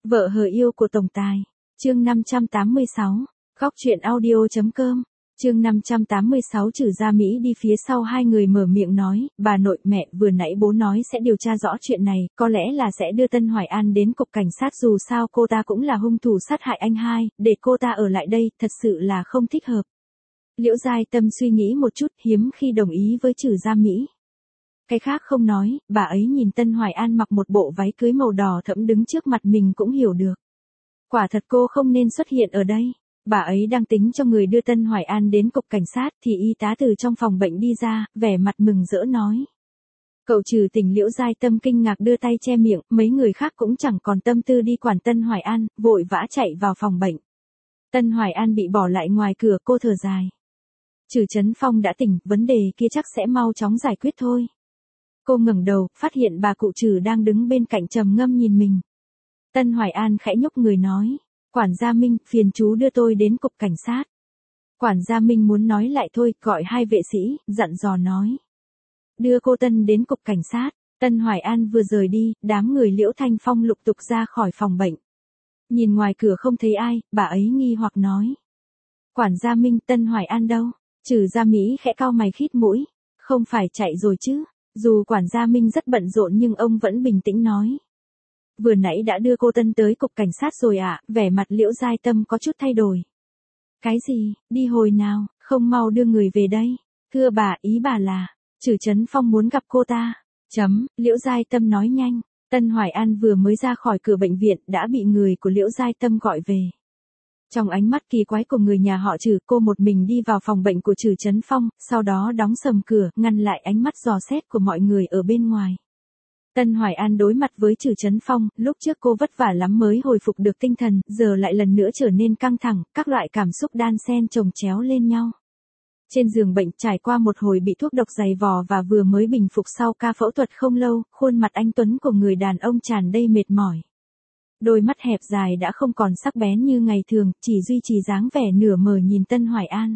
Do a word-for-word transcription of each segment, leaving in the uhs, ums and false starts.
Vợ hờ yêu của tổng tài. Chương năm trăm tám mươi sáu. Góc truyện audio.com. Chương năm trăm tám mươi sáu. Trừ Gia Mỹ đi phía sau hai người mở miệng nói, bà nội mẹ, vừa nãy bố nói sẽ điều tra rõ chuyện này, có lẽ là sẽ đưa Tân Hoài An đến cục cảnh sát, dù sao cô ta cũng là hung thủ sát hại anh hai, để cô ta ở lại đây, thật sự là không thích hợp. Liễu Giai Tâm suy nghĩ một chút, hiếm khi đồng ý với Trừ Gia Mỹ. Cái khác không nói, bà ấy nhìn Tân Hoài An mặc một bộ váy cưới màu đỏ thẫm đứng trước mặt mình cũng hiểu được. Quả thật cô không nên xuất hiện ở đây. Bà ấy đang tính cho người đưa Tân Hoài An đến cục cảnh sát thì y tá từ trong phòng bệnh đi ra, vẻ mặt mừng rỡ nói. Cậu Trừ Tình. Liễu Giai Tâm kinh ngạc đưa tay che miệng, mấy người khác cũng chẳng còn tâm tư đi quản Tân Hoài An, vội vã chạy vào phòng bệnh. Tân Hoài An bị bỏ lại ngoài cửa, cô thở dài. Trừ Trấn Phong đã tỉnh, vấn đề kia chắc sẽ mau chóng giải quyết thôi. Cô ngẩng đầu, phát hiện bà cụ Trừ đang đứng bên cạnh trầm ngâm nhìn mình. Tân Hoài An khẽ nhúc người nói. Quản gia Minh, phiền chú đưa tôi đến cục cảnh sát. Quản gia Minh muốn nói lại thôi, gọi hai vệ sĩ, dặn dò nói. Đưa cô Tân đến cục cảnh sát. Tân Hoài An vừa rời đi, đám người Liễu Thanh Phong lục tục ra khỏi phòng bệnh. Nhìn ngoài cửa không thấy ai, bà ấy nghi hoặc nói. Quản gia Minh, Tân Hoài An đâu? Trừ Gia Mỹ khẽ cau mày khít mũi. Không phải chạy rồi chứ? Dù quản gia Minh rất bận rộn nhưng ông vẫn bình tĩnh nói. Vừa nãy đã đưa cô Tân tới cục cảnh sát rồi ạ, à, vẻ mặt Liễu Giai Tâm có chút thay đổi. Cái gì, đi hồi nào, không mau đưa người về đây. Thưa bà, ý bà là, Trừ Trấn Phong muốn gặp cô ta. Chấm, Liễu Giai Tâm nói nhanh. Tân Hoài An vừa mới ra khỏi cửa bệnh viện đã bị người của Liễu Giai Tâm gọi về. Trong ánh mắt kỳ quái của người nhà họ Trừ, cô một mình đi vào phòng bệnh của Trừ Trấn Phong, sau đó đóng sầm cửa, ngăn lại ánh mắt dò xét của mọi người ở bên ngoài. Tân Hoài An đối mặt với Trừ Trấn Phong, lúc trước cô vất vả lắm mới hồi phục được tinh thần, giờ lại lần nữa trở nên căng thẳng, các loại cảm xúc đan xen chồng chéo lên nhau. Trên giường bệnh, trải qua một hồi bị thuốc độc dày vò và vừa mới bình phục sau ca phẫu thuật không lâu, khuôn mặt anh tuấn của người đàn ông tràn đầy mệt mỏi. Đôi mắt hẹp dài đã không còn sắc bén như ngày thường, chỉ duy trì dáng vẻ nửa mờ nhìn Tân Hoài An.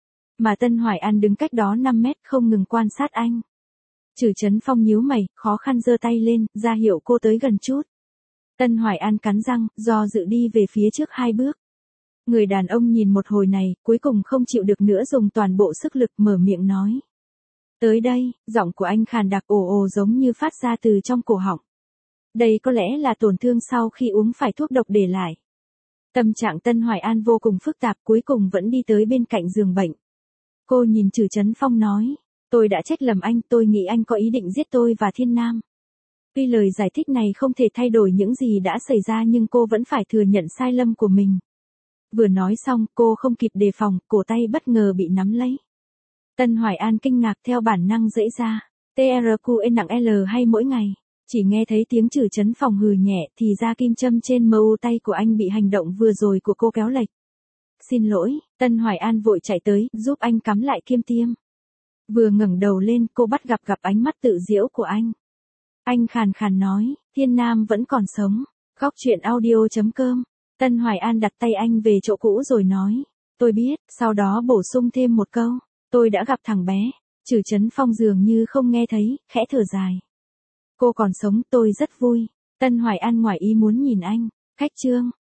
Mà Tân Hoài An đứng cách đó năm mét không ngừng quan sát anh. Trừ Trấn Phong nhíu mày, khó khăn giơ tay lên, ra hiệu cô tới gần chút. Tân Hoài An cắn răng, do dự đi về phía trước hai bước. Người đàn ông nhìn một hồi này, cuối cùng không chịu được nữa dùng toàn bộ sức lực mở miệng nói. Tới đây, giọng của anh khàn đặc ồ ồ giống như phát ra từ trong cổ họng. Đây có lẽ là tổn thương sau khi uống phải thuốc độc để lại. Tâm trạng Tân Hoài An vô cùng phức tạp, cuối cùng vẫn đi tới bên cạnh giường bệnh. Cô nhìn Trừ Trấn Phong nói. Tôi đã trách lầm anh, tôi nghĩ anh có ý định giết tôi và Thiên Nam. Tuy lời giải thích này không thể thay đổi những gì đã xảy ra nhưng cô vẫn phải thừa nhận sai lầm của mình. Vừa nói xong, cô không kịp đề phòng, cổ tay bất ngờ bị nắm lấy. Tân Hoài An kinh ngạc theo bản năng dãy ra. tê rờ quy en nặng L hay mỗi ngày. Chỉ nghe thấy tiếng Trừ Trấn Phong hừ nhẹ thì ra kim châm trên mờ u tay của anh bị hành động vừa rồi của cô kéo lệch. Xin lỗi, Tân Hoài An vội chạy tới, giúp anh cắm lại kim tiêm. Vừa ngẩng đầu lên, cô bắt gặp gặp ánh mắt tự giễu của anh. Anh khàn khàn nói, Thiên Nam vẫn còn sống. Góc truyện audio.com. Tân Hoài An đặt tay anh về chỗ cũ rồi nói. Tôi biết, sau đó bổ sung thêm một câu. Tôi đã gặp thằng bé. Trừ Trấn Phong dường như không nghe thấy, khẽ thở dài. Cô còn sống, tôi rất vui. Tân Hoài An ngoài ý muốn nhìn anh. Khách trương,